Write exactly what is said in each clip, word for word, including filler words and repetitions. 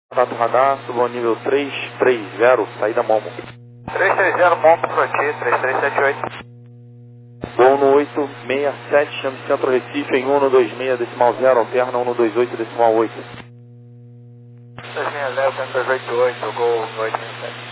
Contato radar, suba ao nível três três zero, saída Momo. três três zero, Momo para ti, três três sete oito. Voo no oito seis sete, chame Centro Recife em um um dois seis decimal zero, alterna um um dois oito decimal oito. dois seis zero, Centro dois oito oito, Gol oito seis sete.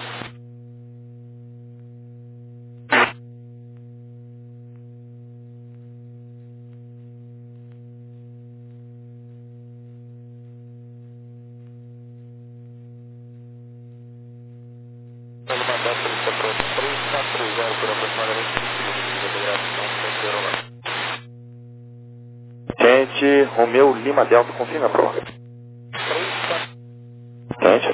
três quatro zero por aproximadamente vinte minutos de integração sem zero lá. Gente, Romeu Lima Delta, confirma a prova. Gente.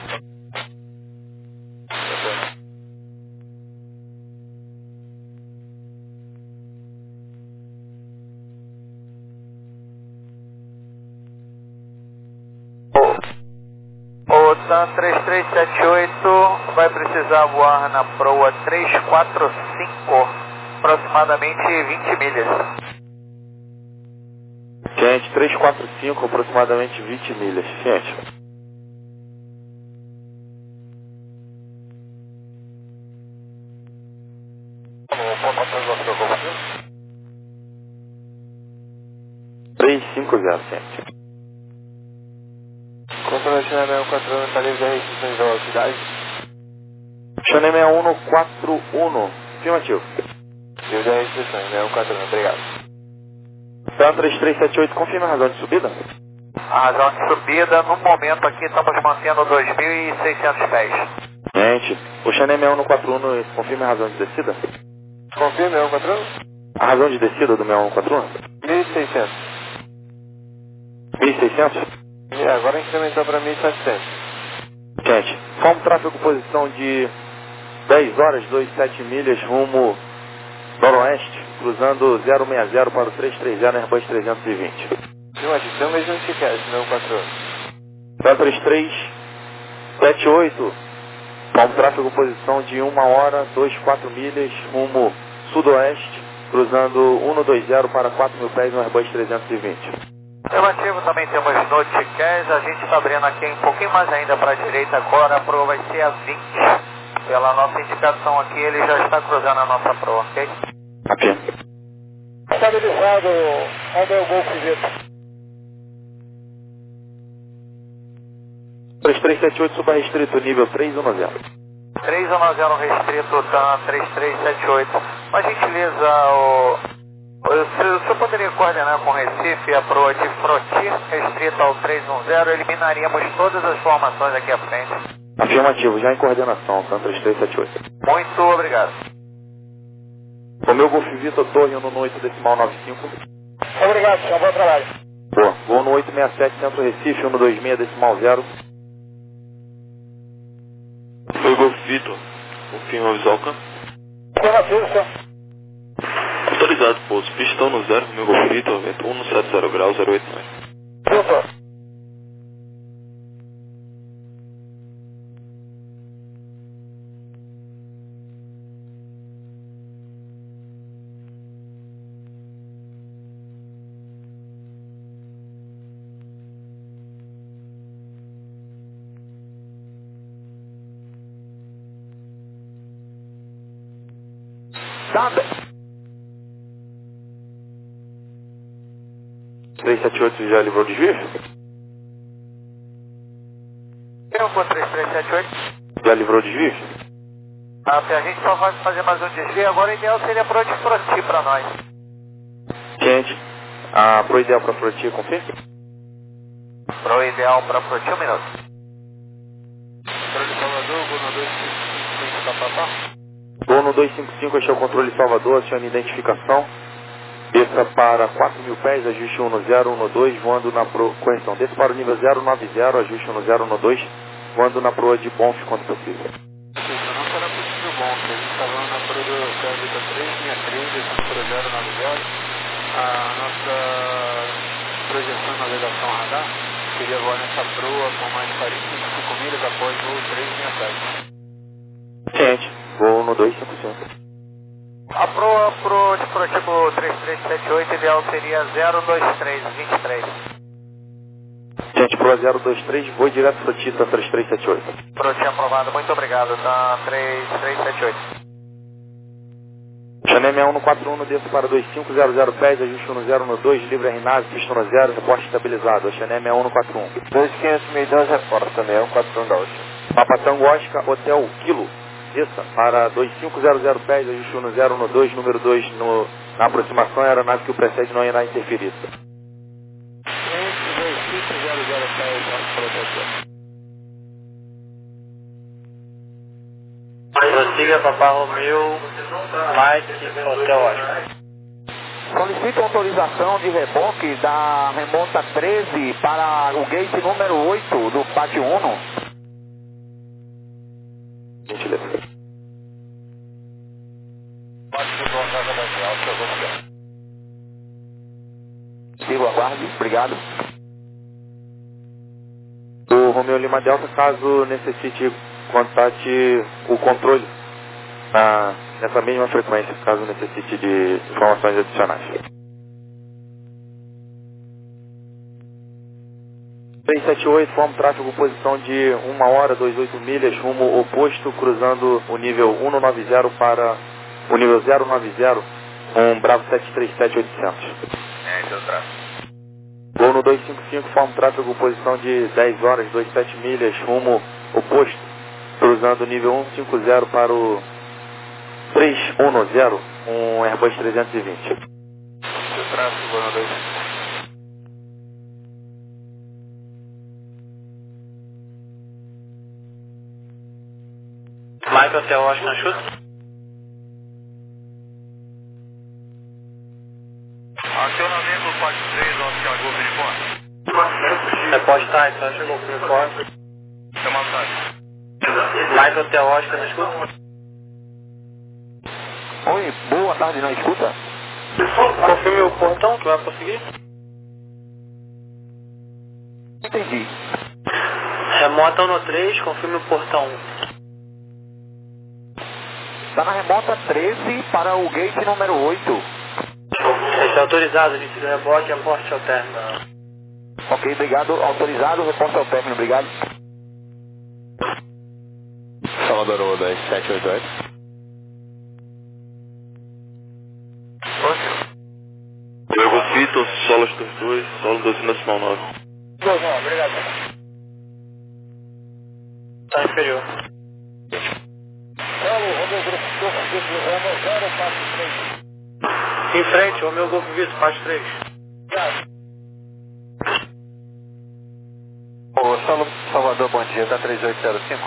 O TAM três três sete oito vai precisar voar na proa três quatro cinco, aproximadamente vinte milhas. Gente, três quatro cinco, aproximadamente vinte milhas. Gente. três cinco zero, gente. Controle China seis um quatro um, está livre de restrições de velocidade. China seis um quatro um, afirmativo. Livre de restrições, seis um quatro um, obrigado. TAM três três sete oito, confirma a razão de subida? A razão de subida, no momento aqui, estamos mantendo dois mil e seiscentos pés. Gente, o China seis um quatro um, confirma a razão de descida? Confirma, seis um quatro um? A razão de descida do seis um quatro um? mil e seiscentos. mil e seiscentos? E agora incrementou para mil e setecentos. Gente, forma tráfego posição de dez horas, vinte e sete milhas, rumo noroeste, cruzando zero seis zero para o três três zero Airbus trezentos e vinte. Não, a gente também não se quer, seis um quatro um. TAM três três sete oito, forma tráfego posição de uma hora, vinte e quatro milhas, rumo sudoeste, cruzando cento e vinte para quatro mil pés no Airbus trezentos e vinte. Relativo, também temos Noticast, a gente está abrindo aqui um pouquinho mais ainda para a direita agora, a proa vai ser a vinte. Pela nossa indicação aqui, ele já está cruzando a nossa proa, ok? Ok. Estabilizado, ao meu Golf Vito. três três sete oito, suba restrito, nível três um zero. três um zero restrito, TAM três três sete oito. Uma gentileza, o... O senhor poderia coordenar com o Recife a proa de Froti, restrita ao três um zero, eliminaríamos todas as formações aqui à frente. Afirmativo, já em coordenação, TAM três três sete oito. Muito obrigado. Romeu Golf Vitor, torre um no oito decimal nove cinco. Obrigado, senhor, bom trabalho. Boa, voo no oito seis sete, Centro Recife, um dois seis decimal zero. Foi Golf Vitor, confirma visual Cam. Afirmativo, senhor. Autorizado, pouso. Pistão no zero, meu Golf Vitor, vento um sete zero graus, zero oito nove. Vitor. Nada. três sete oito já livrou de desvio? Eu vou três três sete oito. Já livrou de desvio? Ah, se a gente só vai fazer mais um desvio, agora o ideal seria proa de Froti para nós. Gente, a pro ideal para Froti, confirma? Proa ideal para Froti, um minuto. Controle Salvador, Gol no dois cinco cinco, tá papá? Voo no dois cinco cinco, este é o controle Salvador, acione identificação. Desça para quatro mil pés, ajuste um zero um dois, voando na proa. Correção, desça para o nível zero nove zero, ajuste um zero um dois, voando na proa de Bonf quando possível. Isso não será possível bom, porque a gente está voando na proa do Vitor três seis três, descendo para zero nove zero. A nossa projeção de navegação radar queria voar nessa proa com mais quarenta e cinco milhas após voo três seis sete. Gente, voo no dois cinco cinco. A proa pro de protipo três três sete oito, ideal seria zero dois três, vinte e três. Gente, Pro zero dois três, vou direto para Tita três três sete oito. Proti aprovado, muito obrigado, tá três três sete oito. Xanem um um quatro um, desço para dois cinco zero zero pés, ajuste um zero um dois, livre R N A V, pista no zero, reporte estabilizado. Xanem um um quatro um. dois quinhentos mil e dois, reporte também, um quatro um da última. Papa Tango Oscar, Hotel Kilo, desça para dois cinco zero zero pés, ajuste um zero um dois, número dois no, na aproximação, a aeronave que o precede não irá interferir. dois cinco zero zero pés, nosso protetor. Prossiga, Papa Romeu, Mike, Hotel Oscar. Solicito autorização de reboque da remonta treze para o gate número oito do pátio Uno. Gentileza. Sigo, aguarde, obrigado. O Romeu Lima Delta, caso necessite, contate o controle na, nessa mesma frequência, caso necessite de informações adicionais. três sete oito, forma tráfego, posição de uma hora, vinte e oito milhas, rumo oposto, cruzando o nível cento e noventa para o nível zero nove zero, um Bravo sete três sete oitocentos. É, esse é o tráfego. Gol no dois cinco cinco, forma tráfego, posição de dez horas, vinte e sete milhas, rumo oposto, cruzando o nível cento e cinquenta para o três um zero, um Airbus trezentos e vinte. O tráfego, Gol no dois cinco cinco. Mike, Hotel Oscar na chuta. Acionamento do Pátio três, Oscar Golf de Fora. Reporte tá, então chegou o uniforme. É uma tarde. Mike, Hotel Oscar na escuta. Oi, boa tarde, na escuta? Confirme o portão que vai conseguir. Entendi. Remota no três, confirme o portão. Está na remota treze para o gate número oito. Está autorizado, a gente rebote e aporte ao término. Ok, obrigado. Autorizado, reporte ao término, obrigado. Salvador Oda, sete oito oito. Diego Vitor, solo dos dois, solo doze nacional nove. Dois, não, obrigado. Tá inferior. Em frente, o meu Golf Vitor, parte três. Ô, Salvador, bom dia, tá três oito zero cinco.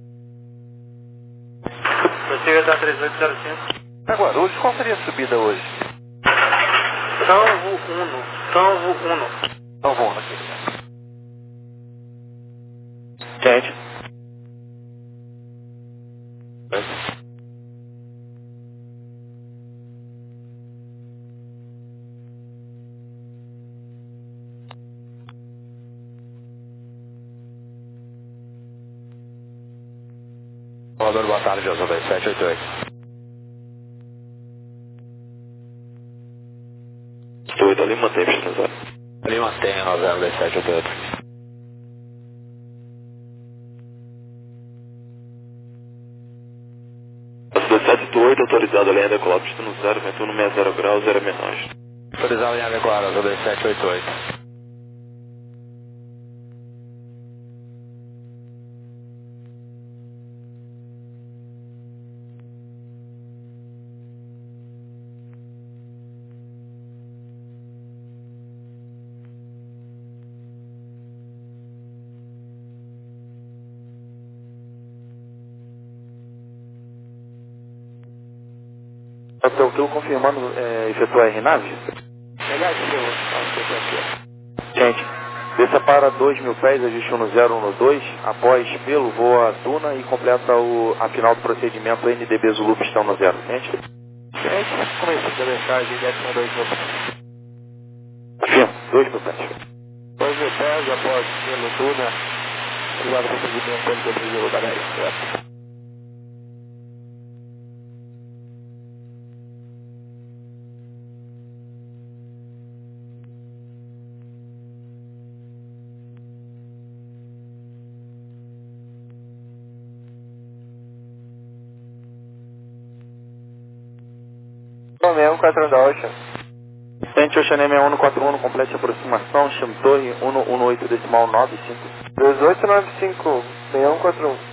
Prossiga, tá três oito zero cinco. Agora, hoje, qual seria a subida hoje? Tanvo Uno, Tanvo Uno. Não vou aqui. Gente. Salvador, boa tarde, eu sou da sete oito oito. oito ali, mantém pista no zero. Ali mantém a zero da sete oito oito. sete oito, autorizado a linha decolar, pista no zero, vento no sessenta graus, zero menagem. Autorizado em área clara, zero da sete oito oito. Hotel Kilo confirmando, é, efetuar R N A V? Gente, desça para dois mil pés, ajuste um zero um dois, após pelo voa Duna e completa o, a final do procedimento N D B Zulu pistão no zero, gente? Gente, começando a mensagem, décimo dois mil. Sim, dois mil pés. dois mil pés, após pelo Duna, final do procedimento N D B Zulu da dez. quatro um da Ocean. Tente Ocean M um um quatro um, complete a aproximação, chame torre um um oito decimal nove cinco. dois oito nove cinco, seis um quatro um.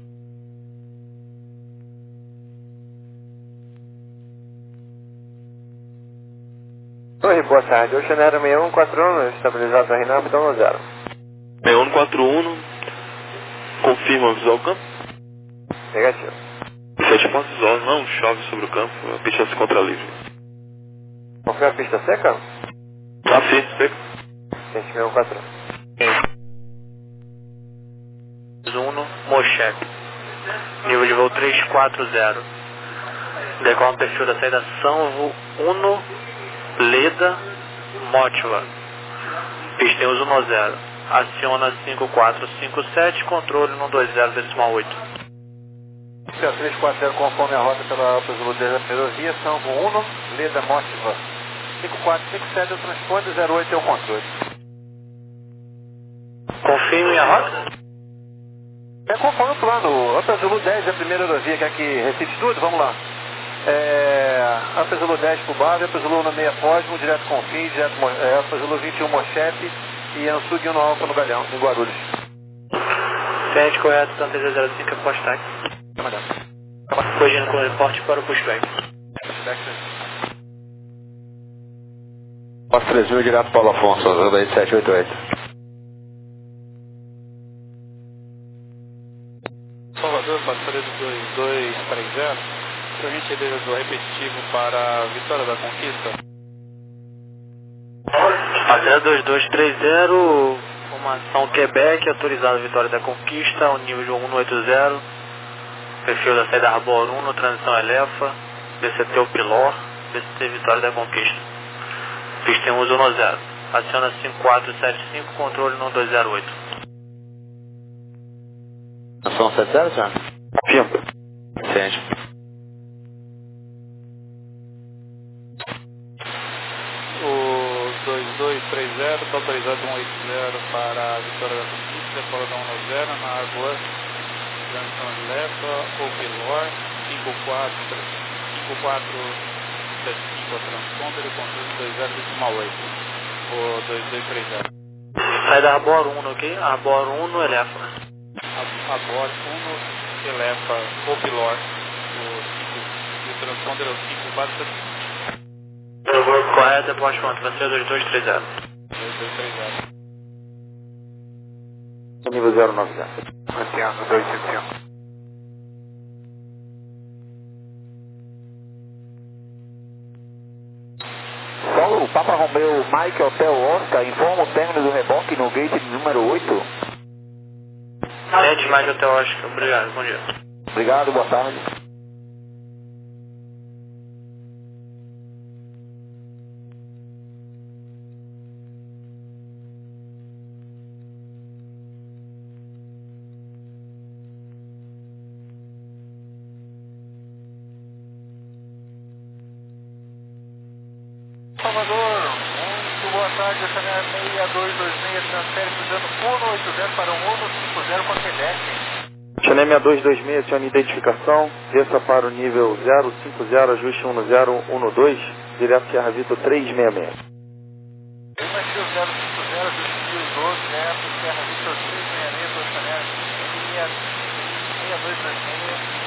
Oi, boa tarde. Ocean Aero seis um quatro um, estabilizado a Rinaldo, então no zero. seis um quatro um, confirma visual campo. Negativo. sete pontos visual, não chove sobre o campo, a pista se contra livre. Confirma a pista seca? Tá sim, seco. Gente, seis um quatro um. Uno, Mochep. Nível de voo três quatro zero. Decola no perfil da saída São Uno, Leda, Motiva. Pista em uso no zero. Aciona cinco quatro cinco sete, controle no dois zero decimal oito. três quatro zero conforme a rota pela Alpha Zulu da ferrovia, São Uno, Leda, Motiva. cinco quatro cinco sete é o transponder, zero oito é o controle. Confirme a rota? É conforme o plano. Alpha Zulu dez é a primeira aerovia que aqui Recife tudo, vamos lá. É, Alpha Zulu dez para o Bave, Alpha Zulu no meia Pósimo, direto com o fim, direto é, Alpha Zulu vinte e um Mochep e Ansug no Alfa no Galhão, em Guarulhos. Frente correto, Santa zero cinco é post-tax. Corrigindo com o reporte para o pushback. Posto três mil direto Paulo Afonso, usando aí sete oito oito. Salvador, passageiro dois dois três zero. Por gentileza do repetitivo para a Vitória da Conquista. Passageiro dois dois três zero, formação Quebec, autorizado Vitória da Conquista, ao nível de um um oito zero. Perfil da saída Arbor um, transição Elefa, B C T o Pilor, B C T Vitória da Conquista. Pista em uso no zero. Aciona cinco quatro sete cinco, controle no dois zero oito. São sete zero, senhor? Confirma. Sente. O dois dois três zero está autorizado um oito zero para a Vitória da Conquista, decola da um no zero na Arbor, transição Elefa, o Pilor, cinco quatro sete cinco a transponder e controle dois zero decimal oito. O dois dois três zero. Sai da Arbor um, ok? Arbor um, Elefa. Arbor um, Elefa, o Pilor, o cinco, e o transponder é o cinco quatro sete cinco. Correto, depois quanto? Vai ser o dois dois três zero. dois dois três zero. Nível zero nove zero. Mantendo dois cinco cinco. Paulo, Papa Romeo, Mike Hotel Oscar, informa o término do reboque no gate número oito. Gente, Mike Hotel Oscar, obrigado, bom dia. Obrigado, boa tarde. Salvador, muito boa tarde, essa é a seis dois dois seis, transfere cruzando um oito zero para um um cinco zero com a Quebec. Ocean seis dois dois seis, acione identificação, desça para o nível zero cinco zero, ajuste um zero um dois, direto Sierra Vitor três seis seis. Afirmativo zero cinco zero, ajuste mil doze, direto Sierra Vitor três seis seis, Ocean Aero seis dois dois seis.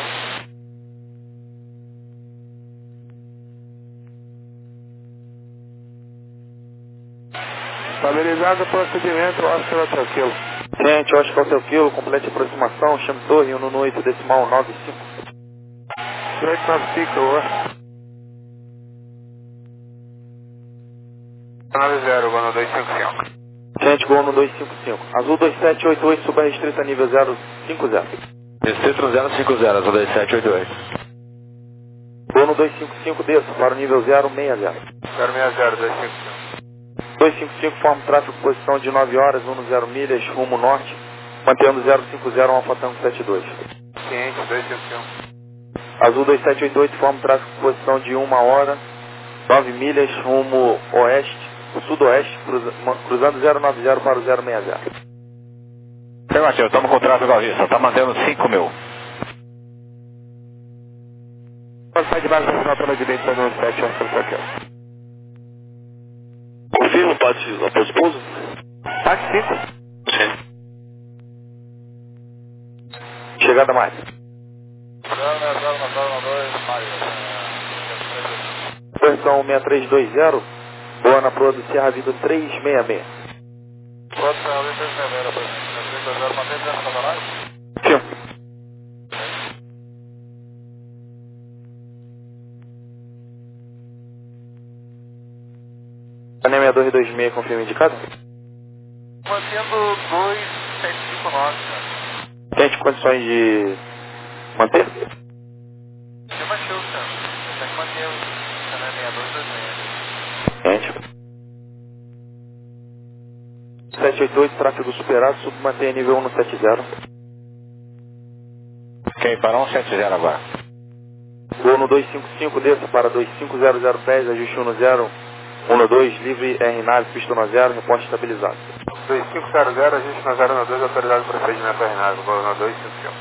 Estabilizado o procedimento, Oscar Hotel Kilo. Gente, Oscar Hotel Kilo, complete a aproximação, chame torre um um oito decimal nove cinco. oito nove cinco, nove zero, Gol dois cinco cinco. Gente, Gol no dois cinco cinco. Azul dois sete oito oito, suba restrita nível zero cinco zero. Restrito zero cinco zero, azul dois sete oito oito. Gol no dois cinco cinco, desça para o nível zero seis zero. zero seis zero, dois cinco cinco. dois cinco cinco, forma tráfego posição de nove horas, dez milhas, rumo norte, mantendo zero cinco zero, Alfa Tango setenta e dois. Ciente, dois cinco cinco. Azul dois sete oito oito, forma tráfego posição de uma hora, nove milhas, rumo oeste, o sudoeste, cruza, cruzando zero nove zero para o zero seis zero. Negativo, estamos com tráfego à vista, está mantendo cinco mil. Sai de base nacional pela direita no sete, aqui. Confirma o parte após pouso? Parte cinco. Sim. Chegada mais. Versão seis três dois zero, boa na proa do Serra Vida três seis seis. Sim. A seis dois dois seis, confirma indicado? Mantendo dois sete cinco nove, cara. Tem condições de manter? Você manteve, cara. Você tem que manter o canal seis dois dois seis. Gente. sete oito oito, tráfego superado, submantém nível um sete zero. Ok, para um sete zero agora. Voo no dois cinco cinco, desça para dois cinco zero zero pés, ajuste um zero um dois, livre R nave, pista um zero, reporte estabilizado. dois cinco zero zero, ajuste um zero um dois, autorizado para procedimento R nave, voo no dois cinco cinco.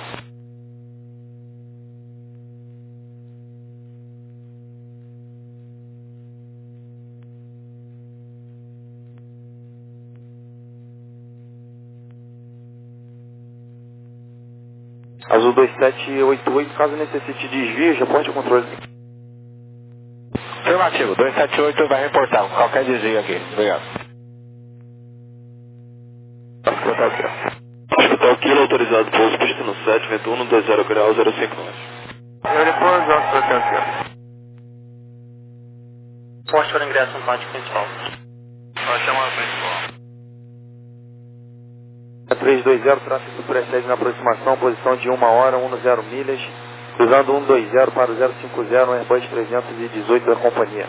Azul dois sete oito oito, caso necessite desvio, já pode controle. Afirmativo, dois sete oito vai reportar qualquer desvio aqui. Obrigado. Hospital Kilo autorizado, pouso pista no sete, vento um dois zero grau zero cinco nove. Eu depois já estou aqui. Poste para ingresso no pátio principal. Vai chamar o principal. três dois zero, tráfego precede na aproximação, posição de uma hora, dez milhas, cruzando cento e vinte para o zero cinco zero, um Airbus trezentos e dezoito da companhia.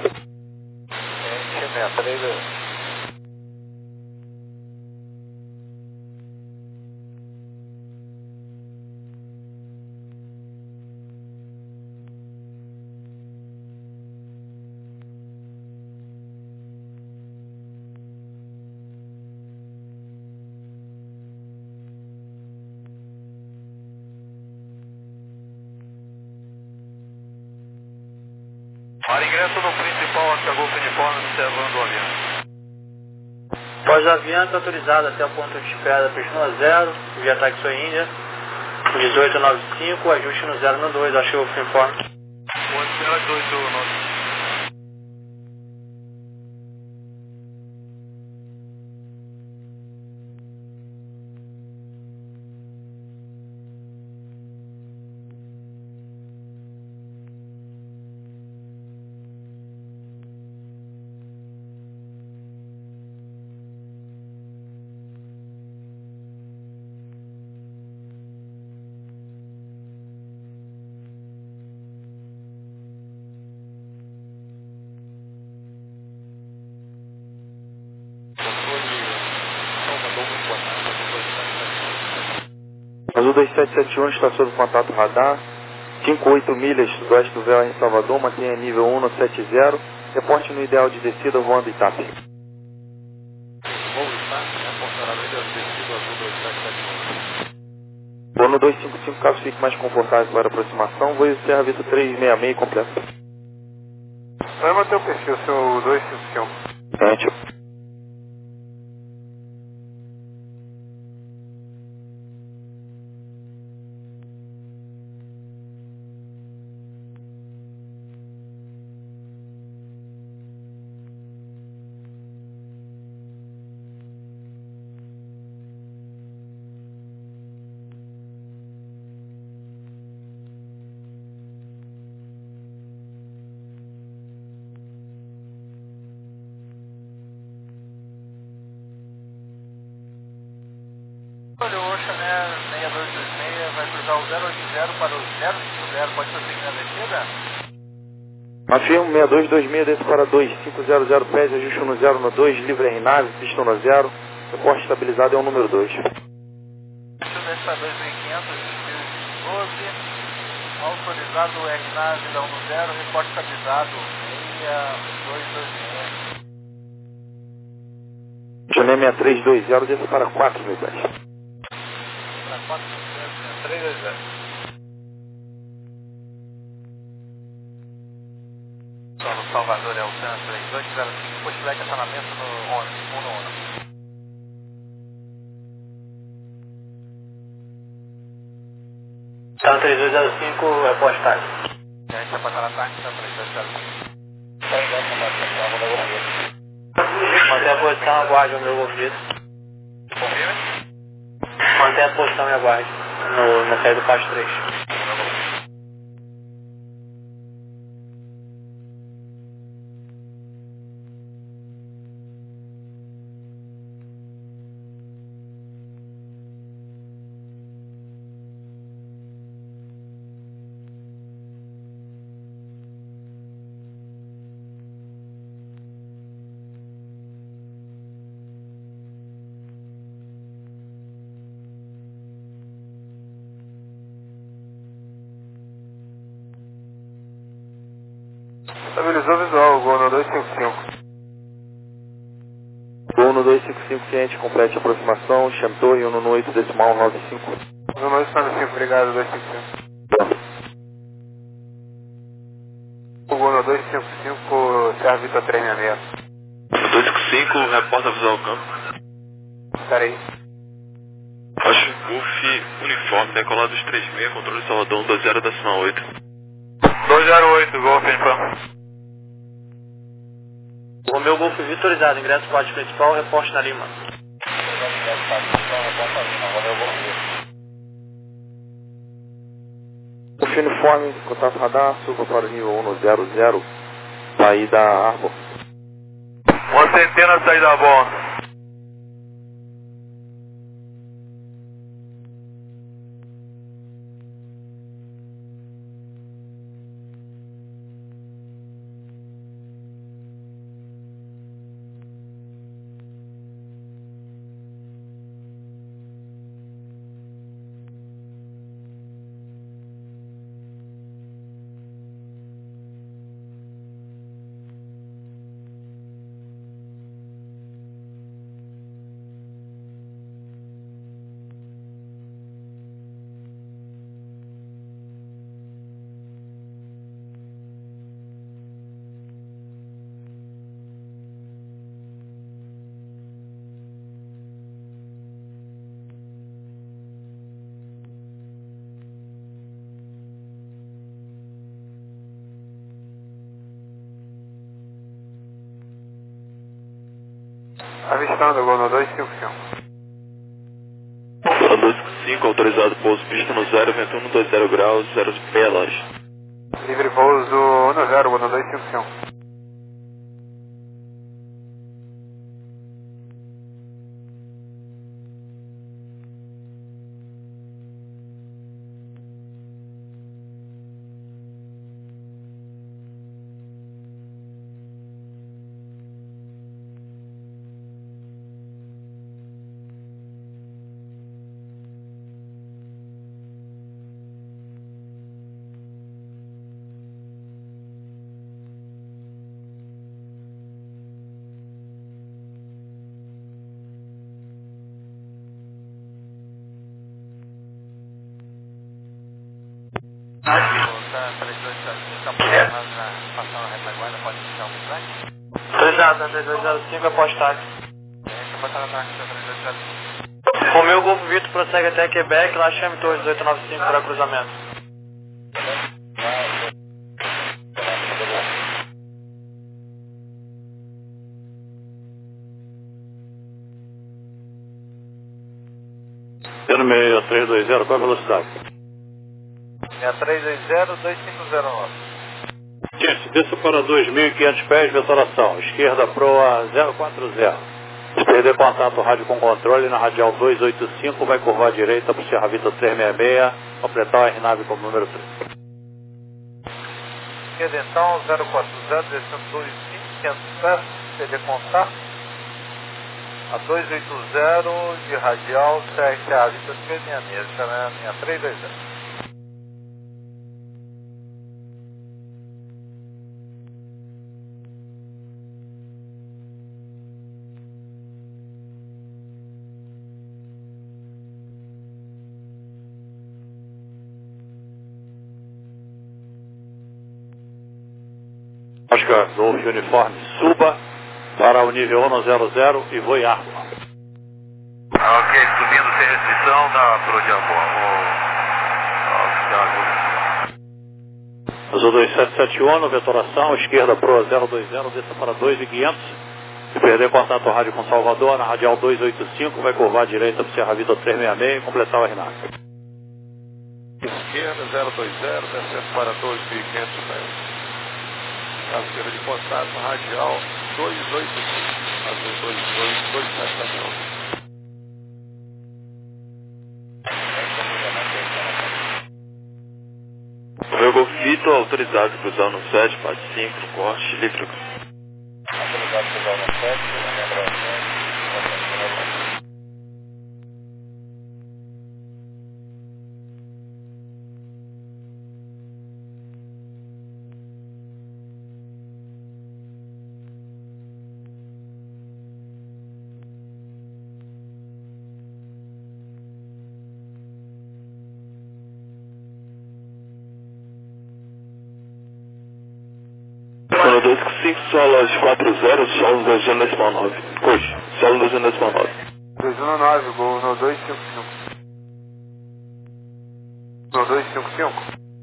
Para ingresso no principal, acabou o uniforme, observando o avião. Pós-aviante autorizado até o ponto de espera, pista um zero, via Taxi Índia, dezoito noventa e cinco, ajuste no zero no dois, achei o uniforme. Ponto zero oito nove. Azul dois sete sete um está sob contato radar, cinco oito milhas sudoeste do véu em Salvador, mantenha nível um sete zero, reporte no ideal de descida voando Itape. Vou no dois cinco cinco, caso fique mais confortável para aproximação, vou o Serra Vista três seis seis completo. Vai manter o perfil, seu dois cinco cinco. Gente. Olha, o Ocean Air seis dois dois seis vai cruzar o zero oito zero para o zero cinco zero, pode prosseguir na descida? Afirmo seis dois dois seis, desce para dois cinco zero zero pés, ajuste um zero no dois, livre em nave, pista um zero, reporte estabilizado é o número dois. Desce para dois mil e quinhentos, doze, autorizado R nave da um zero, reporte estabilizado seis dois dois seis. Juné seis três dois zero, desce para quatro mil pés. Para quatro mil pés, três dois zero. Salvador, é o TAN três dois zero cinco, posto de estacionamento no ônibus, um no ônibus. TAN três dois zero cinco, é postagem. E a gente vai passar na tarde, TAN três dois zero cinco. Manter a posição, aguarde o meu ouvido. Confirma? Manter a posição e aguarde no, na saída do pasto três. Estabilizou visual, Gol no dois cinco cinco. Gol no dois cinco cinco, ciente, complete a aproximação, Chantou e Uno no oito decimal nove cinco. Uno no oito nove cinco, obrigado, dois cinco cinco. Gol no dois cinco cinco, Serra Vitor três seis seis. dois cinco cinco, reporta visual campo. Espera aí. Acho Golf uniforme, decolado dos três seis, controle Salvador um dois zero, decimal oito. dois zero oito, Golf Infam. Romeu Golf vitorizado, ingresso parte principal, reporte na Lima. Golf uniforme, contato radar, suba para o nível um zero zero, saída Arbor. Uma centena, saída bom. Avistando, Gol no dois cinco cinco. dois cinco cinco, autorizado pouso, pista no zero, vento um dois zero graus, zero meia loja. Livre pouso um zero, Gol no dois cinco cinco. Autorizado, TAN três dois zero cinco, é postagem. Romeu Golf Vitor prossegue até Quebec, lá chame Torre dezoito nove cinco para cruzamento. seis três dois zero, qual a velocidade? seis três dois zero, dois cinco zero nove. Gente, desça para dois mil e quinhentos pés, vetoração. Esquerda proa zero quatro zero. Se perder contato rádio com controle na radial dois oito cinco, vai curvar à direita para o Serra Vitor três seis seis, completar o R-Nave como número três. Esquerda então, zero quatro zero, descendo dois cinco, quinhentos pés, perder contato. A dois oito zero de radial, C R A Vitor três seis seis, essa é a minha três dois zero. Oscar Golf Uniforme, suba para o nível um zero zero e voe água. Ok, subindo sem restrição da Pro de Azul dois sete sete um, vetoração, esquerda Pro zero dois zero, desça para dois mil e quinhentos. Se perder contato rádio com Salvador, na radial duzentos e oitenta e cinco, vai curvar à direita para o Sierra Vitor trezentos e sessenta e seis e completar o R N A V. Esquerda zero dois zero, descendo para dois mil e quinhentos metros. Carteira de contato, radial duzentos e oitenta e cinco, azul dois dois dois sete sete um. O meu Golf Vitor autorizado para cruzar no sete, parte cinco, no corte, livre. Autorizado para cruzar no sete, lembra Solo dois cinco cinco, solo quatro zero, solo dois decimal nove. Hoje, solo dois decimal nove. dois um nove, gol no dois cinco cinco. No dois cinco cinco.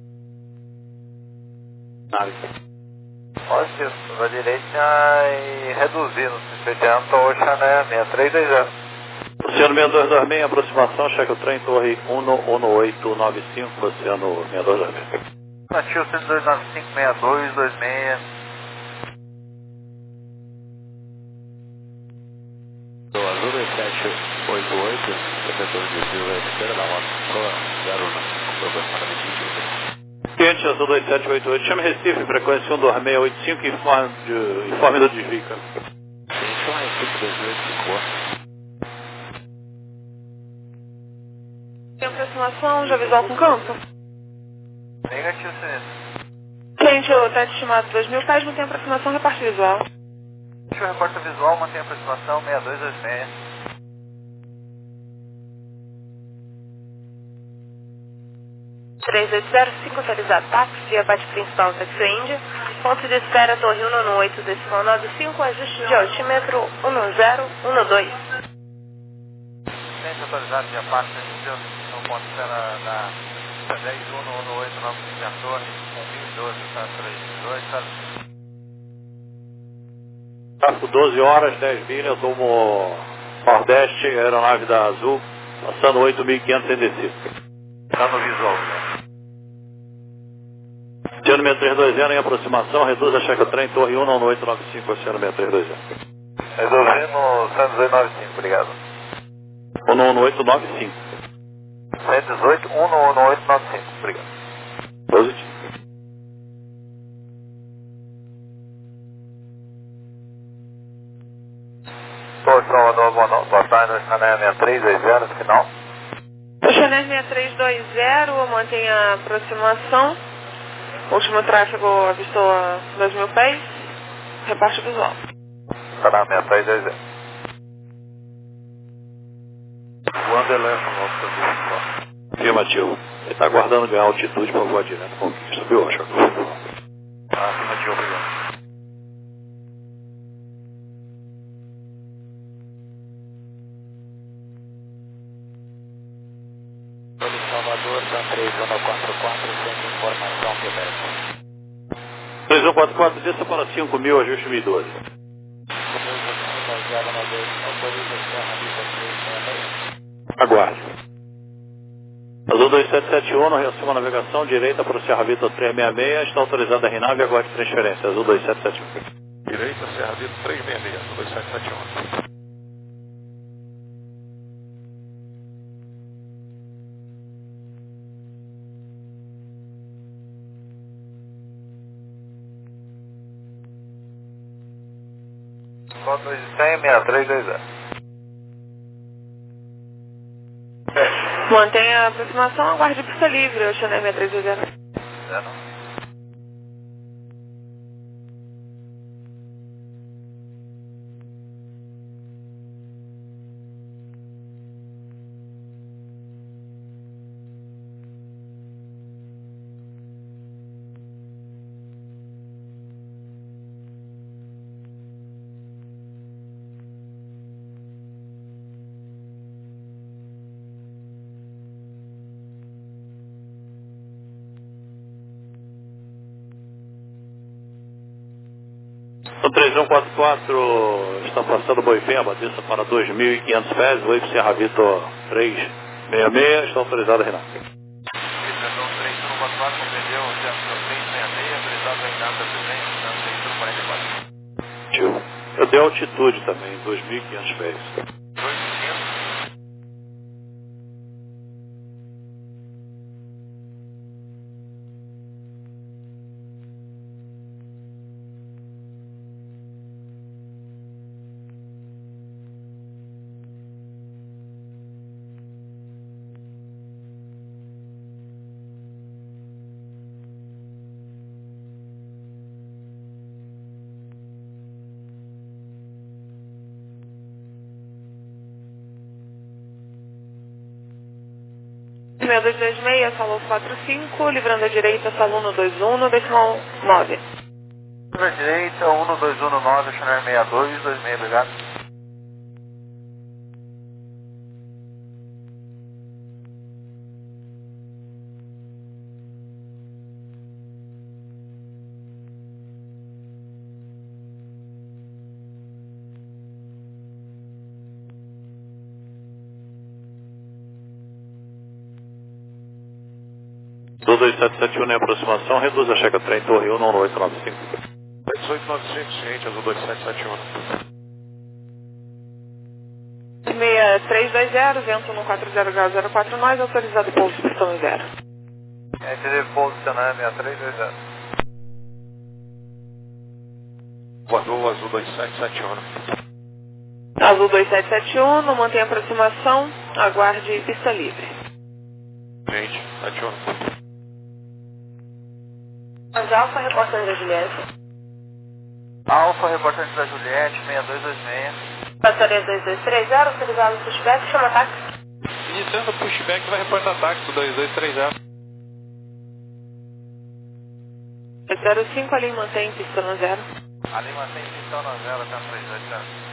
Pode ser, para a direita e reduzir no seiscentos e oitenta, Ocean é seis três dois zero. Oceano seis dois dois seis, aproximação, cheque o trem, torre um um oito nove cinco, Oceano seis dois dois seis. Nativo cento e dois nove cinco, seis dois dois seis. Azul dois sete oito oito, protetor de desvio à esquerda da rota, Pro zero um, aproximadamente vinte minutos. Cliente Azul dois sete oito oito, chame Recife, frequência um dois seis oito cinco, informe, de, informe do desvio. Cliente um Recife dois mil e cinco. Tem aproximação já visual com campo? Negativo, sinistro. Cliente, o teto estimado dois mil pés, mantém aproximação reparte visual. Deixa eu reporta visual, mantém a aproximação seis dois dois seis. três oito zero cinco atualizado, táxi, abate principal, táxi Índia. Ponto de espera, torre um um oito, decimal nove cinco, ajuste de altímetro um zero um dois. Cliente atualizado de parte, no ponto de espera na dez um um oito nove cinco, a torre, um mil e doze, tá três dois, tá? Tráfego doze horas, dez milhas, rumo Nordeste, aeronave da Azul, passando oito mil e quinhentos em descida. Tá no visual, né? Oceano seis três dois zero em aproximação, reduz a checa trem, torre um oito nove cinco, Oceano seis três dois zero. Resolvendo cento e dezoito nove cinco, obrigado. um oito nove cinco. cento e dezoito, um oito nove cinco, obrigado. Positivo. Torre Salvador, boa tarde, no Chanel seis três dois zero, final. Chanel seis três dois zero, mantém a aproximação. Último tráfego avistou a dois mil pés. Reparte visual. Chanel seis três dois zero. O Anderlecht, nosso também. Afirmativo. Ele está aguardando ganhar altitude para voar direto com conquista, viu, Oscar? Afirmativo, obrigado. Salvador, três um quatro quatro, sem informação quebrada. três um quatro quatro, desça para cinco mil, ajuste mil e doze. Aguarde. Azul dois sete sete um, reação a navegação direita para o Sierra Vitor trezentos e sessenta e seis, está autorizada a R N A V e aguarde transferência. Azul dois sete sete um. Direita, Sierra Vitor trezentos e sessenta e seis, azul dois sete sete um. Código dois cem, seis três dois zero. Mantém a aproximação, aguarde pista livre, o Chanel seis três dois zero. Zero. O três um quatro quatro está passando Boipemba, desça para dois mil e quinhentos pés, Wave Serra Vitor trezentos e sessenta e seis, está autorizado, Renato. Estação três um quatro quatro, compreendeu, Jefferson trezentos e sessenta e seis, autorizado a Renata presente, estação três um quarenta e quatro. Eu dei altitude também, dois mil e quinhentos pés. dois mil e quinhentos. seis dois dois seis, salão quatro cinco, livrando a direita, salão um dois um, decimal nove. Livrando a direita, um dois um nove, Chanel sessenta e dois, dois seis, obrigado. dois dois sete sete um em aproximação, reduz a checa trem Torre um nove oito nove cinco. oito nove cinco, ciente, azul dois sete sete um. seis três dois zero, vento um quatro zero grau zero quatro, nós, autorizado pouso, pistão zero. É, entender, pouso, Senai seis três dois zero. Voador, azul dois sete sete um. Azul dois sete sete um, não mantém aproximação, aguarde pista livre. Gente, sete um. Mas Alfa, reportante da Juliette. Alfa, reportante da Juliette, seis dois dois seis. Passaria dois dois três zero, autorizado pushback, chama táxi. Iniciando o pushback, vai reportar táxi pro dois dois três zero. zero cinco, ali mantém pista no zero. Ali mantém pista no zero, até três dois zero.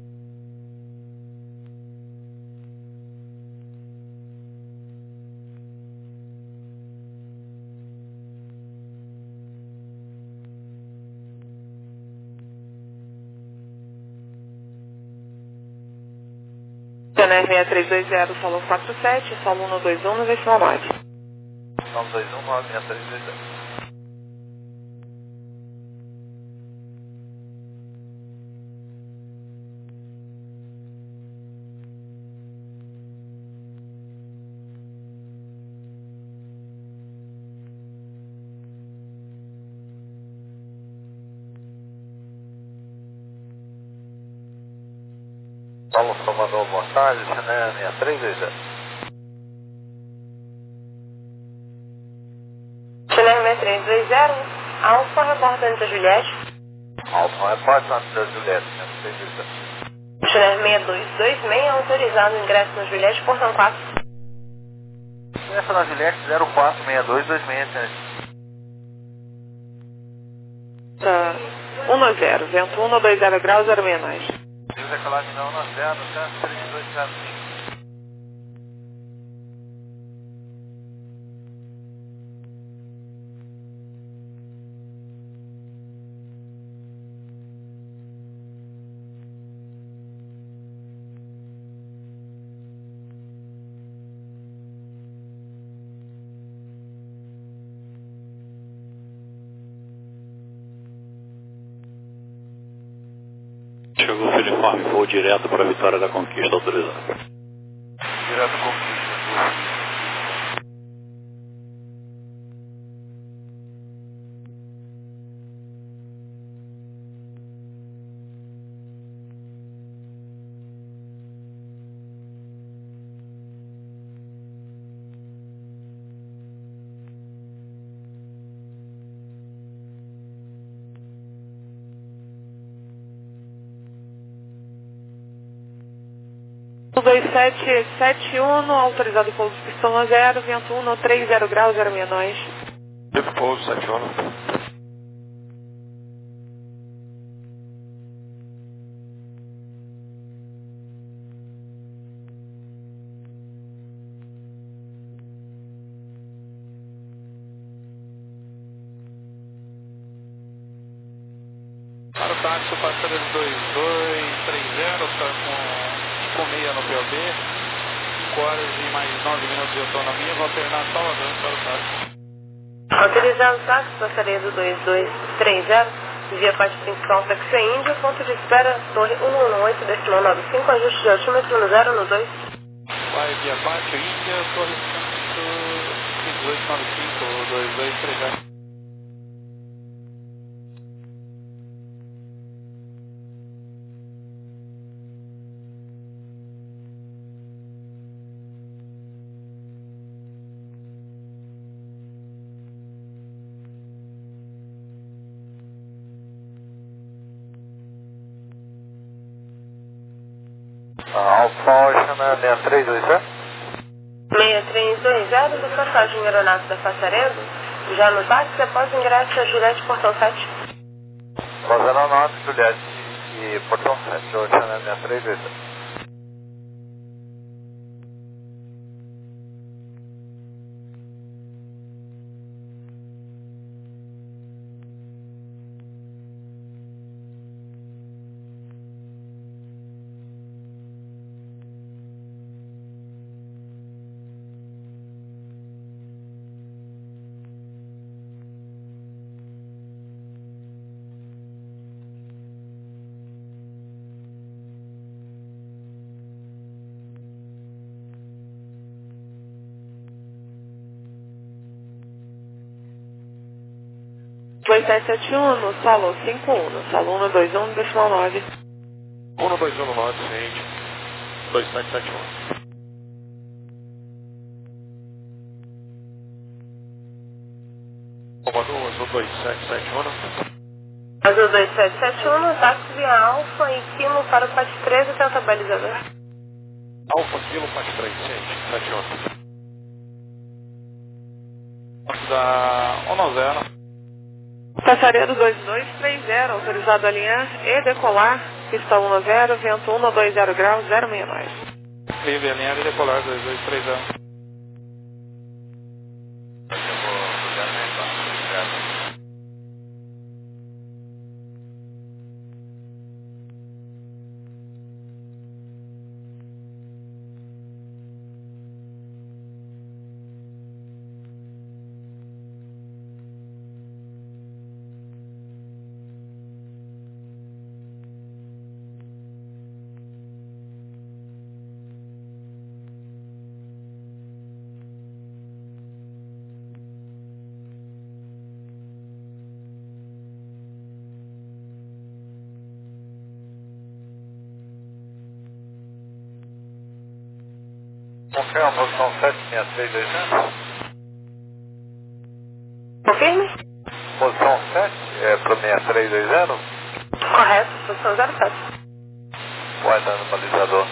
Canal seis três dois zero, salão quatro sete, salão um dois um, decimal nove. Salão dois um nove, seis três dois zero. Paulo Salvador, boa tarde, Chanel seis três dois zero. Chanel seis três dois zero, Alfa, reportante da Juliette. Alfa, reportante da Juliette, seis três dois zero. Chanel seis dois dois seis, autorizado o ingresso na Juliette, portão quatro. Ingresso na Juliette, zero quatro seis dois dois seis, Tá. um nove zero, vento um dois zero grau zero seis nove. Deus é calado não na zero, três dois zero cinco. Chegou o Filipe, vou direto para a Vitória da Conquista, autorizado. Direto Conquista. dois sete sete um, autorizado pouso pistão a zero, vento um três zero grau zero seis nove. Devo pouso sete um. táxi, passageiro dois dois três zero, está com cinco e meia no P O B, cinco horas e mais nove minutos de autonomia, vou alternar Salvador para o táxi. Autorizado o táxi, passageiro dois dois três zero, via parte principal Taxi Índia, ponto de espera, torre cento e dezenove, decimal noventa e cinco, ajuste de altímetro no zero no dois. Vai via parte Índia, torre cento e dezoito noventa e cinco, dois dois três zero. Alfa Ocean seis três dois zero. seis três dois zero, do passagem aeronáutica da Passaredo, já no táxi após o ingresso a Juliette Portão sete. Após aeronáutica, Juliette e Portão sete, Ocean seis três dois zero. dois sete sete um, no solo cinco um, no solo cento e vinte e um, decimal nove. um dois um nove, ciente. dois sete sete um. Comando Azul dois sete sete um. Azul dois sete sete um, no táxi via Alfa e Kilo para o P A T três, tenta balizador. Alfa Kilo P A T três, ciente. sete um. Da um zero. Passaredo dois dois três zero, autorizado a alinhar e decolar, pista um zero, vento um dois zero graus, zero seis nove. Livre alinhar e decolar dois dois três zero. Confirma a posição sete seis três dois zero. Confirme? Posição sete é para seis três dois zero. Correto, posição zero sete. Vai dando balizador.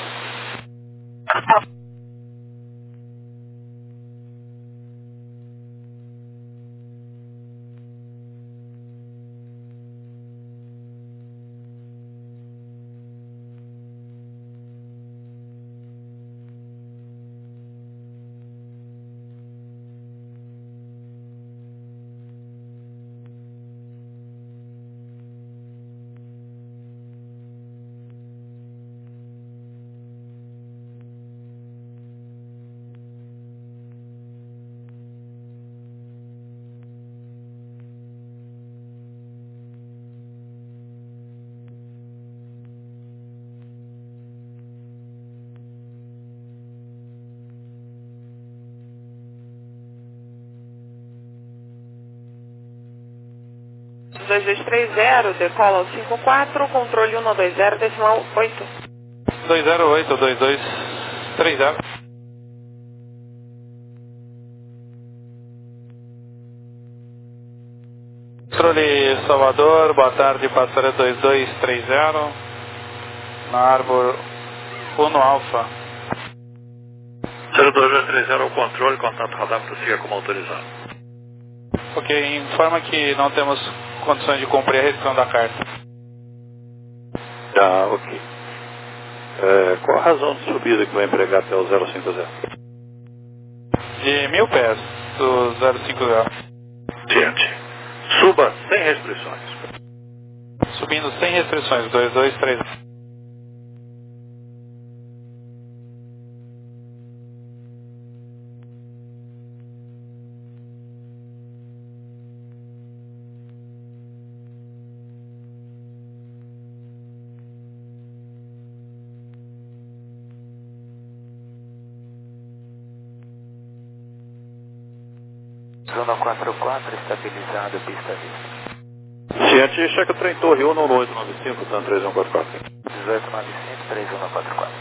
dois dois três zero, decola ao cinco quatro, controle um dois zero, decimal oito. dois zero oito, dois dois três zero. Controle Salvador, boa tarde, passageiro dois dois três zero, na Arbor um Alfa. zero dois dois três zero ao controle, contato radar, prossiga como autorizado. Ok, informa que não temos condições de cumprir a restrição da carta. Ah, ok. É, qual a razão de subida que vai empregar até o zero cinco zero? De mil pés do zero cinco zero. Diante. Suba sem restrições. Subi subindo sem restrições, dois dois três. Zona quatro quatro, estabilizado, pista vista. Ciente, checa trem Torre um nove oito nove cinco, Tan três um quatro quatro. dezoito nove cinco, três um quatro quatro.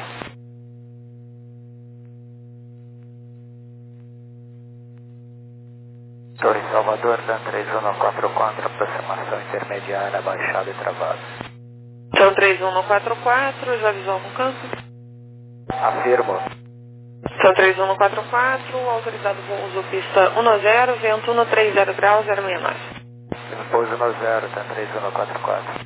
Torre Salvador, Tan três um quatro quatro, aproximação intermediária, baixada e travada. Tan três um quatro quatro, já avisou algum campo? Afirmo. Tan três um quatro quatro, autorizado voo uso pista um zero, vento um três zero graus, zero seis nove. Pouso no zero, Tan três um quatro quatro.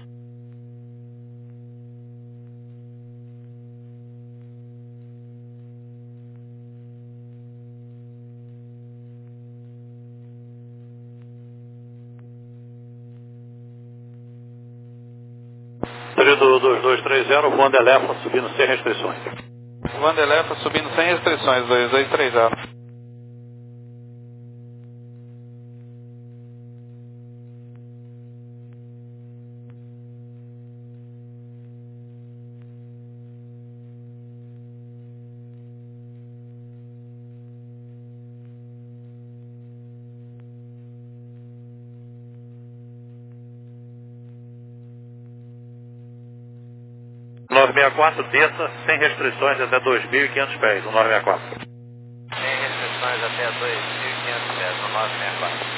Período dois dois três zero, voando Elefa subindo sem restrições. Vandelefa subindo sem restrições, dois dois três zero. nove seis quatro, desça sem restrições até dois mil e quinhentos pés, o nove seis quatro. Sem restrições até dois mil e quinhentos pés, no nove seis quatro.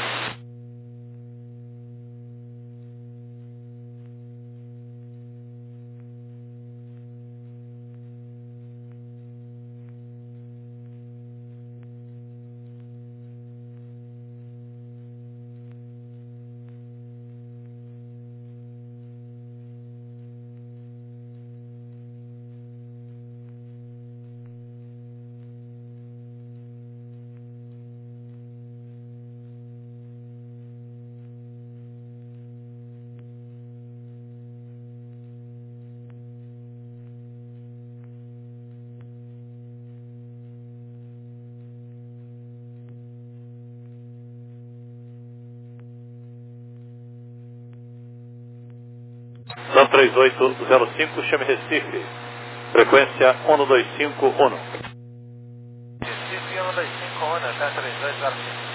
Tan três oito zero cinco, chame Recife. Frequência um dois cinco um. Recife um dois cinco um, Tan três dois zero cinco.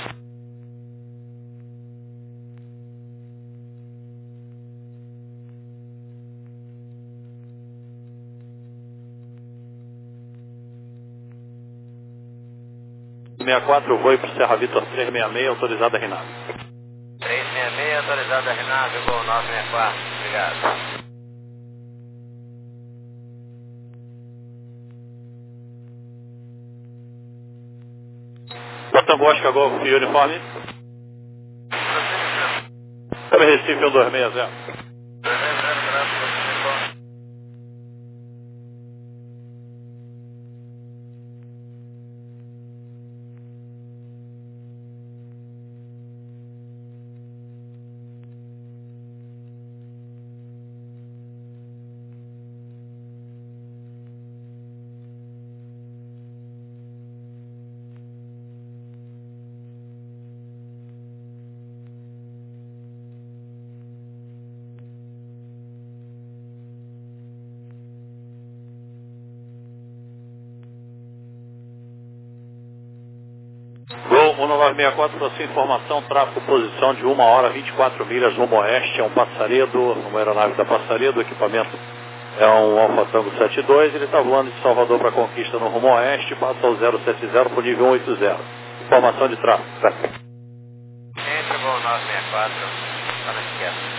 sessenta e quatro, voo para o Serra Vitor três seis seis, autorizada a RINAV. três seis seis, autorizada a RINAV, gol nove seis quatro, obrigado. Tango Oscar Golf Uniforme. Chame Recife um dois seis zero. Gol um nove seis quatro, para sua informação, tráfego posição de uma hora, vinte e quatro milhas rumo oeste, é um passaredo, uma aeronave da passaredo, o equipamento é um Alfa Tango setenta e dois, ele está voando de Salvador para Conquista no rumo oeste, passa ao zero sete zero para o nível cento e oitenta. Informação de tráfego. Tá. Entre gol nove seis quatro, está na esquerda.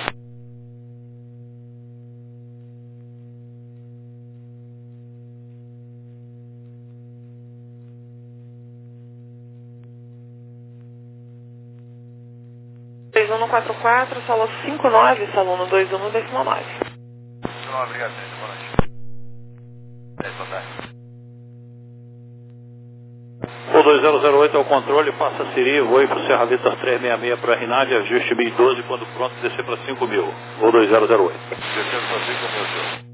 três um quatro quatro, salão cinco nove, salão dois um, decimal nove. Obrigado, boa noite. Boa tarde. Voo dois zero zero oito ao controle, passa Siri, voe para o Serra Vitor trezentos e sessenta e seis para Rinaldi, ajuste mil e doze, quando pronto, descer para cinco mil. Voo dois zero zero oito. Descendo para cinco mil, senhor.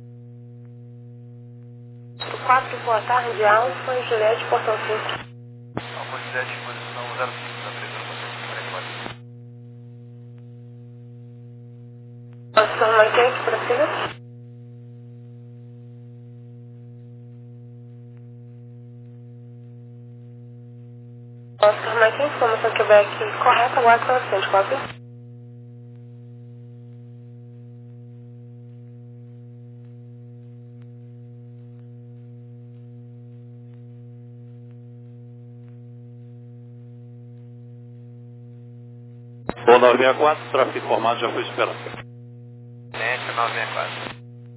quatro, boa tarde, Alfa, Juliette, Portão Centro. Alfa Juliette, posição zero cinco, da previsão para Oscar Maquete, prossiga. Oscar Maquete, informação Quebec correta, aguarde novecentos, cópia. Voo nove seis quatro, tráfego informado, já foi esperado. Tenente nove seis quatro.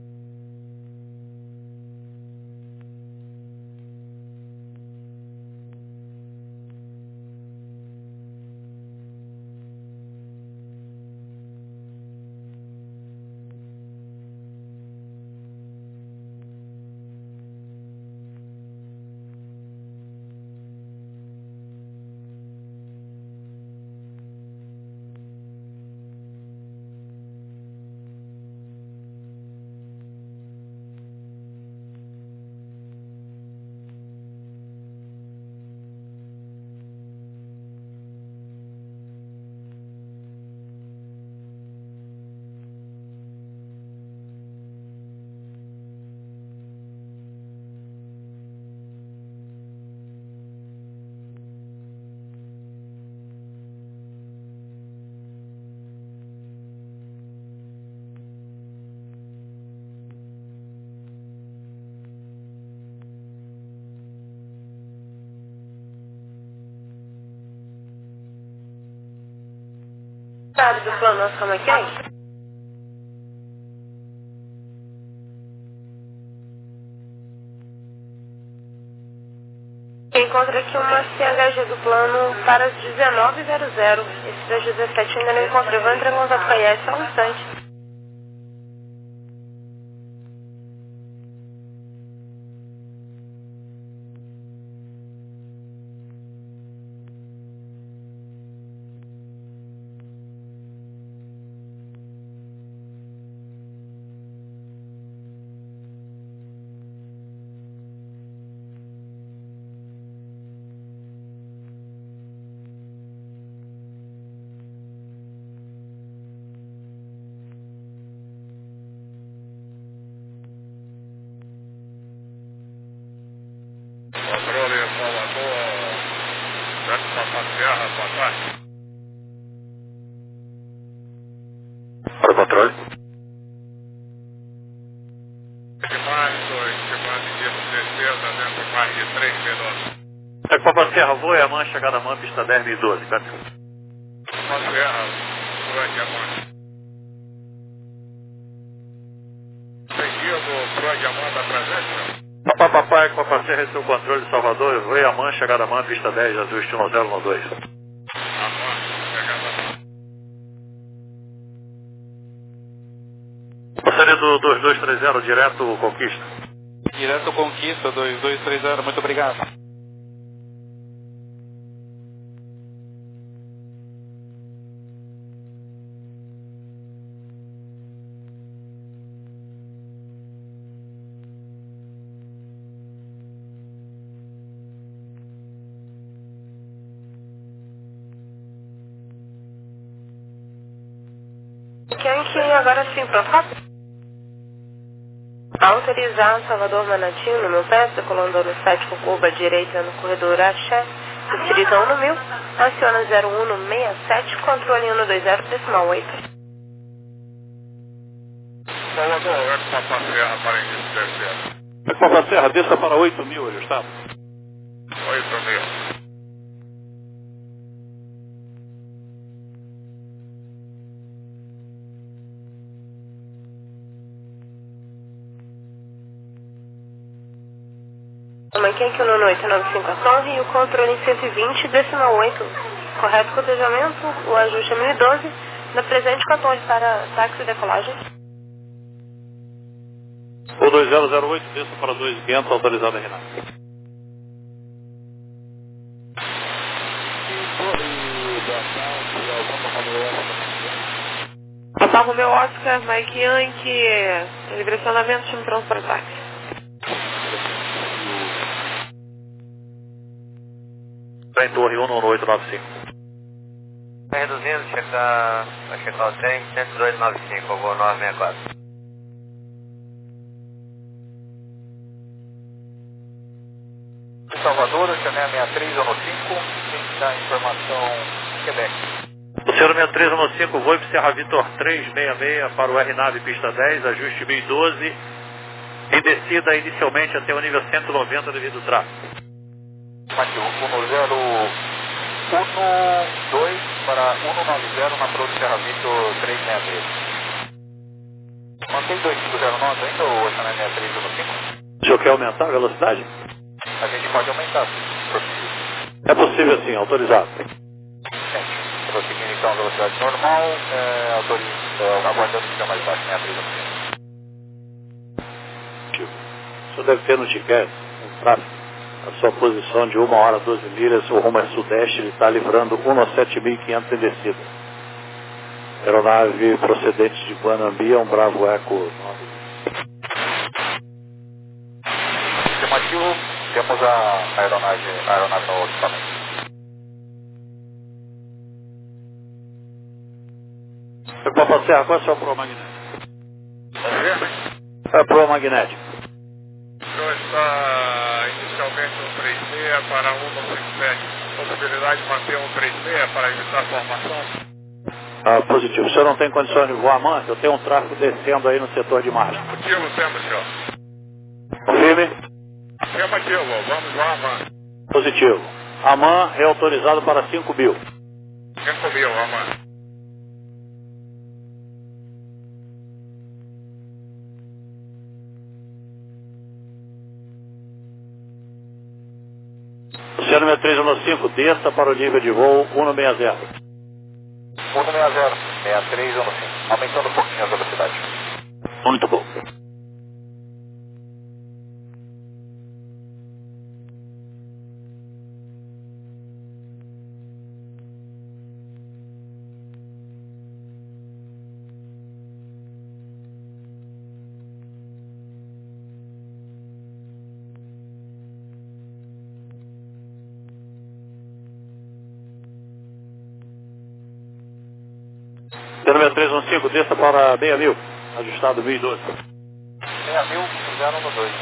Sabe do plano Oscar Maquete? Encontra aqui uma C H G do plano para as dezenove e zero zero. Esse das dezessete ainda não encontrei. Vou entrar em contato com a I S só um instante. Para o controle. É Copa Serra, voe a man, chegada a man, pista dez mil e doze, cadê? Copa Serra, voe a man. Seguindo pro Diamante da presente, Papá, papai, Copa Serra, esse é o controle de Salvador, voe a man, chegada a man, pista dez, ajuste um zero um dois. a man, chegada a man. Gostaria do dois dois três zero, direto Conquista. Direto Conquista, dois dois três zero, muito obrigado. Quem agora sim, pronto? Autorizar Salvador Manatino, no meu pé, decolando no sete Cucuba, direita no corredor Axé, distrito um mil, aciona zero um seis sete, controle um dois zero, decimal oito. Salvador, é que Copa Serra para início terceiro. É Copa Serra, desça para oito mil, ajustado. oito mil. Manquei aqui o nono oito nove cinco a torre e o controle em cento e vinte, decimal oito. Correto cotejamento, o ajuste é mil e doze, na presente com a torre para táxi e decolagem. O dois zero zero oito, desça para dois mil e quinhentos, autorizado a Renato. Passar o meu Oscar, Mike Yankee, direcionamento, time pronto para ataque. Em torre um nove oito nove cinco. Reduzindo, checar, vai checar o trem, cento e dois nove cinco, eu vou nove seis quatro. Salvador, eu chamei a sessenta e três cinco, tem que dar informação Quebec. Luciano sessenta e três cinco, voo para Serra Vitor trezentos e sessenta e seis para o R nove pista dez, ajuste mil e doze, em descida inicialmente até o nível cento e noventa devido ao tráfego. Aqui, um zero um dois para um nove zero na Pro de Serra Vitor trezentos e sessenta e seis. Mantém dois cinco zero nove ainda ou essa não é sessenta e três cinco? O senhor quer aumentar a velocidade? A gente pode aumentar, se for possível. É possível sim, autorizado. Gente, prosseguindo então a velocidade normal, é, autorizo, é, aguardando ficar mais baixo, sessenta e três cinco. O senhor deve ter no G P S um tráfego, a sua posição de uma hora doze milhas, o rumo é sudeste, ele está livrando um sete mil e quinhentos em descida. Aeronave procedente de Guanambi, um Bravo Eco nove. Afirmativo, temos a aeronave, a aeronave no equipamento. Papa Serra, qual é a sua proa magnética? É a proa magnética. Então está inicialmente um três seis para um cinco sete. Possibilidade de manter um três seis para evitar a formação? Ah, positivo. O senhor não tem condições de voar, mano? Eu tenho um tráfego descendo aí no setor de margem. Afirmativo, temos, senhor. Confirme. Afirmativo, vamos lá, mano. Positivo. AMAN é autorizado para cinco mil. cinco mil, mano. Luciano sessenta e três cinco, desça para o nível de voo cento e sessenta. cento e sessenta, sessenta e três cinco, aumentando um pouquinho a velocidade. Muito bom. sessenta e três cinco, desça para seis mil, ajustado mil e doze. seis mil, zero um dois.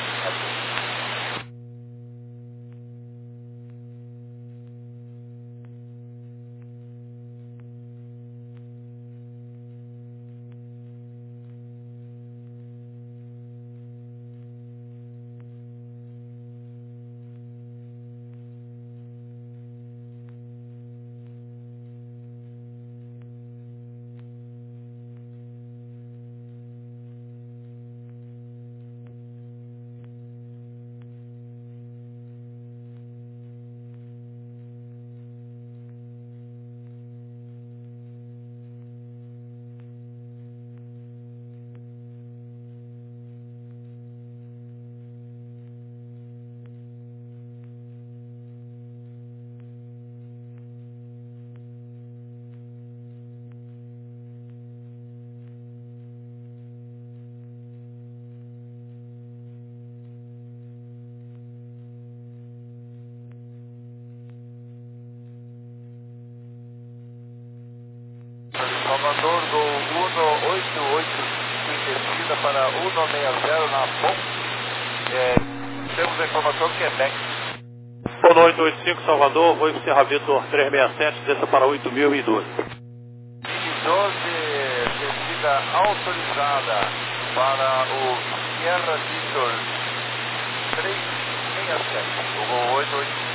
Salvador do um oito oito cinco em descida para um sessenta na P O M. É, temos a informação do Quebec. Boa noite, oito oito cinco Salvador, voo para Serra Vitor trezentos e sessenta e sete, desça para oito mil e doze. doze, descida autorizada para o Sierra Vitor trezentos e sessenta e sete, o voo oito oito cinco.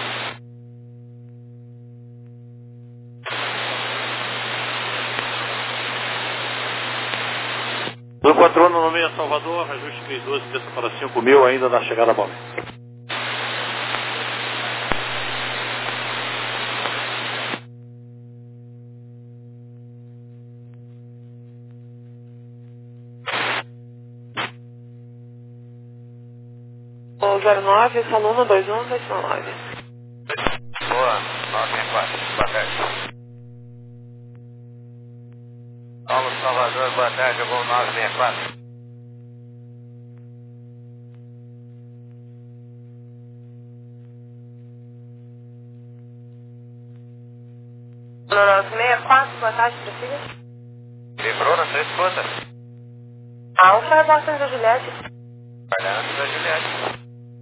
Do patrono no meio Salvador, ajuste mil e doze, desça para cinco mil ainda na chegada a Balme. zero nove, Saluna dois um dois nove. Boa, nove quatro, boa tarde. boa tarde, voo nove seis quatro. nove seis quatro, boa tarde, prossiga. Lembrou na sua esposa? Alfa, aborto da Juliette. Guardando da Juliette.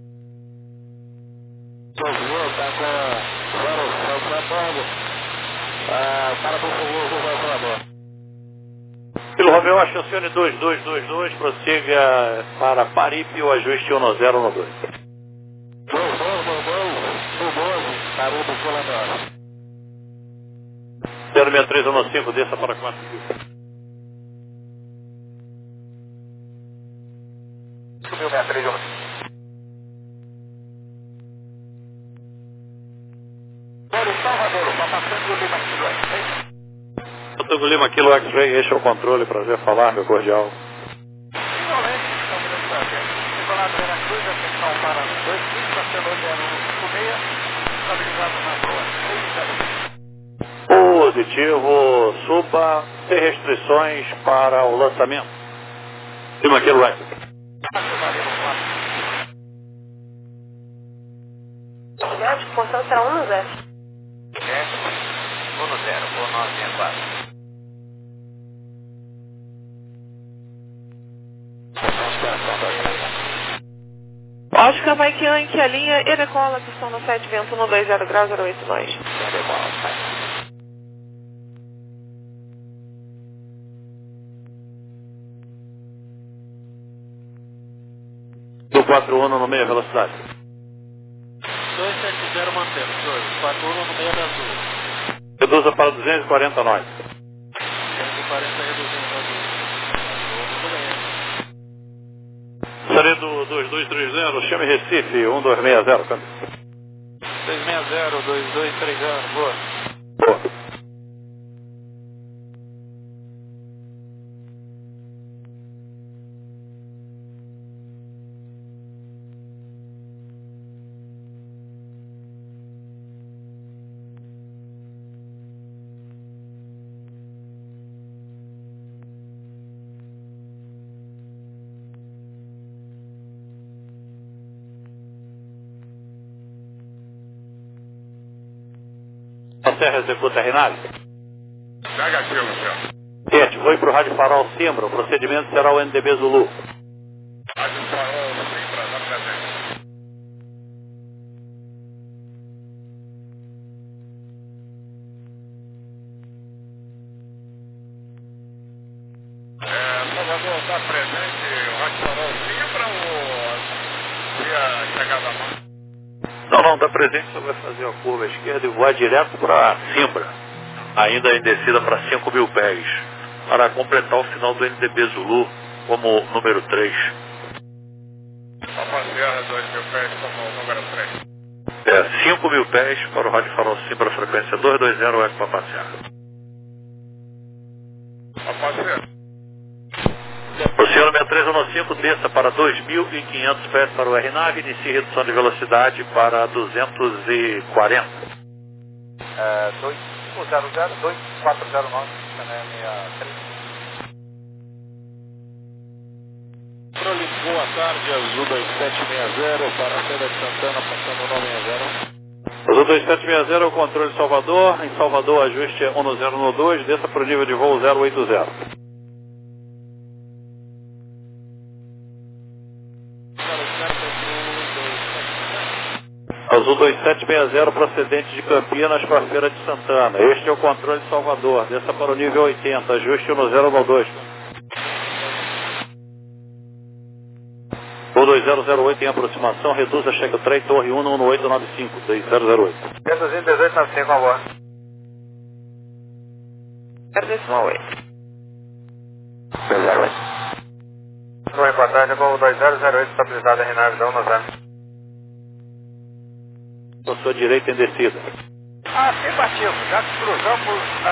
Tá com zero sete na bordo. Para por favor, vou voltar a bordo. Pelo Romeu, astacione dois dois dois dois, prossiga para Paripe, o ajuste um zero um dois. dois dois dois dois, Paripe, Colandora. zero seis três um cinco, desça para quatro mil. Subiu seis três um. Tango Lima Kilo X-Ray, este é o controle, prazer falar, meu cordial. Igualmente, estamos dando prazer. Nicolás Vera Cruz, atenção para dois cinco, Barcelona zero um cinco seis, estabilizado na proa três zero. Positivo, suba, sem restrições para o lançamento. Lima Kilo X. Juliette, porção será um zero. um zero, voo nove seis quatro. Oscar Mike Yankee, a linha e decola, pistão no sete, vento um dois zero grau zero oito nós. Do quatro um no meio, velocidade. dois sete zero mantemos, dois. quatro um no meio da azul. Reduza para duzentos e quarenta nós. duzentos e quarenta reduzindo para azul. Saredo dois dois três zero, chame Recife, um dois seis zero, câmbio. dois seis zero, dois dois três zero, boa. Boa. A Serra executa a Rinaldi. Negativo, senhor. Sete, foi para o Rádio Farol Simbra, o procedimento será o N D B Zulu. Rádio Farol Simbra, na presente. É, Salvador, está presente o Rádio Farol Simbra ou via chegada a mão? Não, não, está presente, você vai fazer a curva à esquerda e voar direto para Simbra, ainda em descida para cinco mil pés, para completar o final do N D B Zulu como número três. Papa Sierra, dois mil pés, como número três. É, cinco mil pés para o Rádio Farol Simbra, frequência dois dois zero, Eco Papa Serra. Papa Sierra. O senhor seis três um cinco, desça para dois mil e quinhentos pés para o R nove, inicie redução de velocidade para duzentos e quarenta. É, dois cinco zero zero, dois quatro zero nove, seis três. Controle, boa tarde, Azul dois sete seis zero, para a Feira de Santana, passando nove seis zero. Azul dois sete seis zero, controle Salvador, em Salvador ajuste é um zero um dois, desça para o nível de voo zero oito zero. Azul dois sete seis zero, procedente de Campinas para a Feira de Santana. Este é o controle de Salvador. Desça para o nível oitenta. Ajuste um zero um dois. O dois zero zero oito em aproximação. Reduza, chega o trem, torre um um oito nove cinco. dois zero zero oito. Reduzindo dezoito nove cinco, a bordo. Decimal oito. dois zero oito. Oi, boa tarde, voo dois zero zero oito, estabilizado em nave um zero. À sua direita em descida. Afirmativo, já cruzamos